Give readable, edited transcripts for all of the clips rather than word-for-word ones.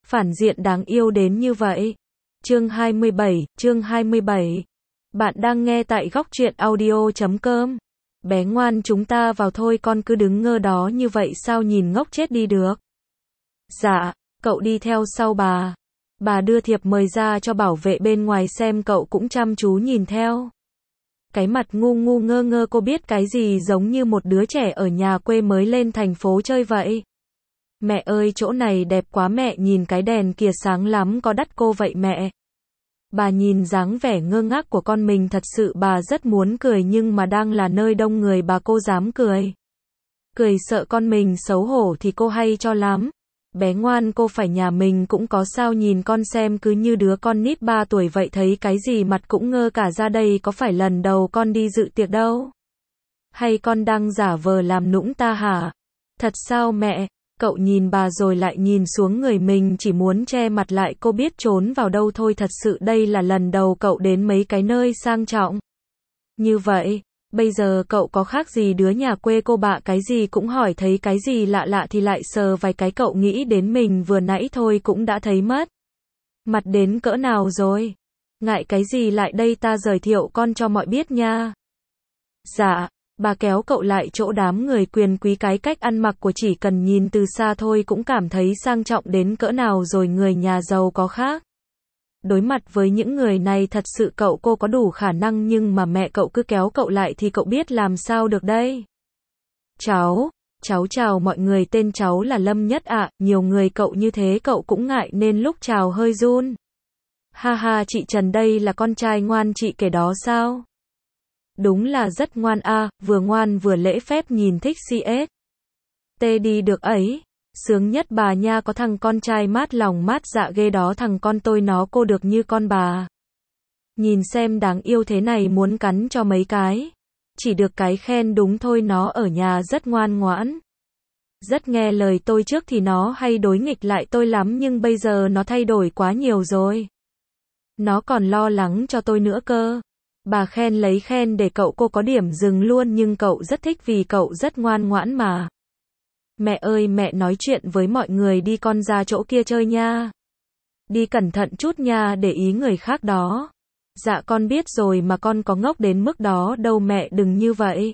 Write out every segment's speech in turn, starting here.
Phản diện đáng yêu đến như vậy. Chương 27. Bạn đang nghe tại góc truyện audio.com. Bé ngoan, chúng ta vào thôi, con cứ đứng ngơ đó như vậy sao nhìn ngốc chết đi được. Dạ, cậu đi theo sau bà. Bà đưa thiệp mời ra cho bảo vệ bên ngoài xem, cậu cũng chăm chú nhìn theo. Cái mặt ngu ngu ngơ ngơ, cô biết cái gì, giống như một đứa trẻ ở nhà quê mới lên thành phố chơi vậy. Mẹ ơi, chỗ này đẹp quá mẹ, nhìn cái đèn kìa sáng lắm, có đắt cô vậy mẹ? Bà nhìn dáng vẻ ngơ ngác của con mình, thật sự bà rất muốn cười nhưng mà đang là nơi đông người bà cô dám cười. Cười sợ con mình xấu hổ thì cô hay cho lắm. Bé ngoan, cô phải nhà mình cũng có sao, nhìn con xem cứ như đứa con nít 3 tuổi vậy, thấy cái gì mặt cũng ngơ cả ra, đây có phải lần đầu con đi dự tiệc đâu. Hay con đang giả vờ làm nũng ta hả? Thật sao mẹ? Cậu nhìn bà rồi lại nhìn xuống người mình, chỉ muốn che mặt lại, cô biết trốn vào đâu thôi, thật sự đây là lần đầu cậu đến mấy cái nơi sang trọng như vậy. Bây giờ cậu có khác gì đứa nhà quê cô bạ, cái gì cũng hỏi, thấy cái gì lạ lạ thì lại sờ vài cái, cậu nghĩ đến mình vừa nãy thôi cũng đã thấy mất mặt đến cỡ nào rồi. Ngại cái gì, lại đây ta giới thiệu con cho mọi biết nha. Dạ. Bà kéo cậu lại chỗ đám người quyền quý, cái cách ăn mặc của chỉ cần nhìn từ xa thôi cũng cảm thấy sang trọng đến cỡ nào rồi, người nhà giàu có khác. Đối mặt với những người này thật sự cô có đủ khả năng, nhưng mà mẹ cậu cứ kéo cậu lại thì cậu biết làm sao được đây. Cháu chào mọi người, tên cháu là Lâm Nhất ạ. Nhiều người cậu như thế cậu cũng ngại nên lúc chào hơi run. Ha ha, chị Trần đây là con trai ngoan chị kể đó sao? Đúng là rất ngoan a, vừa ngoan vừa lễ phép, nhìn thích CS. Tê đi được ấy. Sướng nhất bà nha, có thằng con trai mát lòng mát dạ ghê đó, thằng con tôi nó cô được như con bà. Nhìn xem đáng yêu thế này muốn cắn cho mấy cái. Chỉ được cái khen đúng thôi, nó ở nhà rất ngoan ngoãn. Rất nghe lời tôi, trước thì nó hay đối nghịch lại tôi lắm nhưng bây giờ nó thay đổi quá nhiều rồi. Nó còn lo lắng cho tôi nữa cơ. Bà khen lấy khen để cô có điểm dừng luôn, nhưng cậu rất thích vì cậu rất ngoan ngoãn mà. Mẹ ơi, mẹ nói chuyện với mọi người đi, con ra chỗ kia chơi nha. Đi cẩn thận chút nha, để ý người khác đó. Dạ con biết rồi mà, con có ngốc đến mức đó đâu mẹ, đừng như vậy.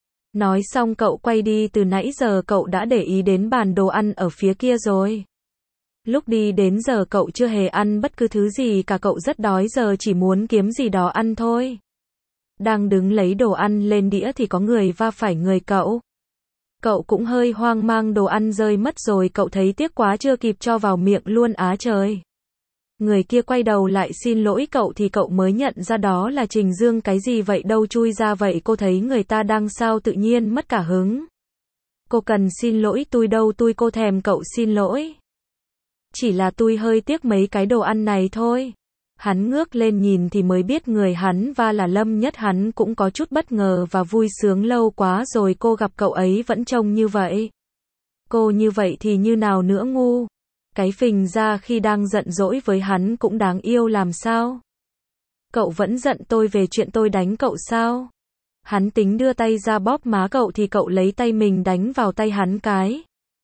Nói xong cậu quay đi, từ nãy giờ cậu đã để ý đến bàn đồ ăn ở phía kia rồi. Lúc đi đến giờ cậu chưa hề ăn bất cứ thứ gì cả, cậu rất đói, giờ chỉ muốn kiếm gì đó ăn thôi. Đang đứng lấy đồ ăn lên đĩa thì có người va phải người cậu. Cậu cũng hơi hoang mang, đồ ăn rơi mất rồi, cậu thấy tiếc quá chưa kịp cho vào miệng luôn á trời. Người kia quay đầu lại xin lỗi cậu thì cậu mới nhận ra đó là Trình Dương. Cái gì vậy, đâu chui ra vậy, cô thấy người ta đang sao tự nhiên mất cả hứng. Cô cần xin lỗi tôi đâu, tôi cô thèm cậu xin lỗi. Chỉ là tôi hơi tiếc mấy cái đồ ăn này thôi. Hắn ngước lên nhìn thì mới biết người hắn va là Lâm Nhất, hắn cũng có chút bất ngờ và vui sướng, lâu quá rồi cô gặp cậu ấy vẫn trông như vậy. Cô như vậy thì như nào nữa ngu. Cái phình ra khi đang giận dỗi với hắn cũng đáng yêu làm sao. Cậu vẫn giận tôi về chuyện tôi đánh cậu sao? Hắn tính đưa tay ra bóp má cậu thì cậu lấy tay mình đánh vào tay hắn cái.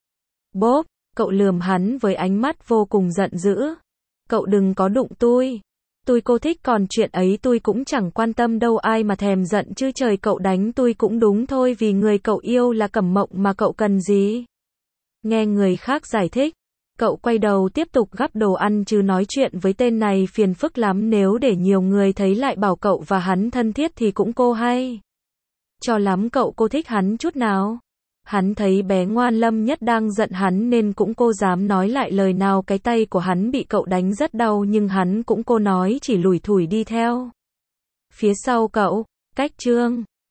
Bóp, cậu lườm hắn với ánh mắt vô cùng giận dữ. Cậu đừng có đụng tôi. Cô thích, còn chuyện ấy tôi cũng chẳng quan tâm đâu, ai mà thèm giận chứ trời, cậu đánh tôi cũng đúng thôi, vì người cậu yêu là Cẩm Mộng mà, cậu cần gì? Nghe người khác giải thích, cậu quay đầu tiếp tục gắp đồ ăn chứ nói chuyện với tên này phiền phức lắm, nếu để nhiều người thấy lại bảo cậu và hắn thân thiết thì cũng cô hay. Cho lắm cô thích hắn chút nào? Hắn thấy bé ngoan Lâm Nhất đang giận hắn nên cũng cô dám nói lại lời nào, cái tay của hắn bị cậu đánh rất đau nhưng hắn cũng cô nói chỉ lủi thủi đi theo phía sau cậu. Cách chương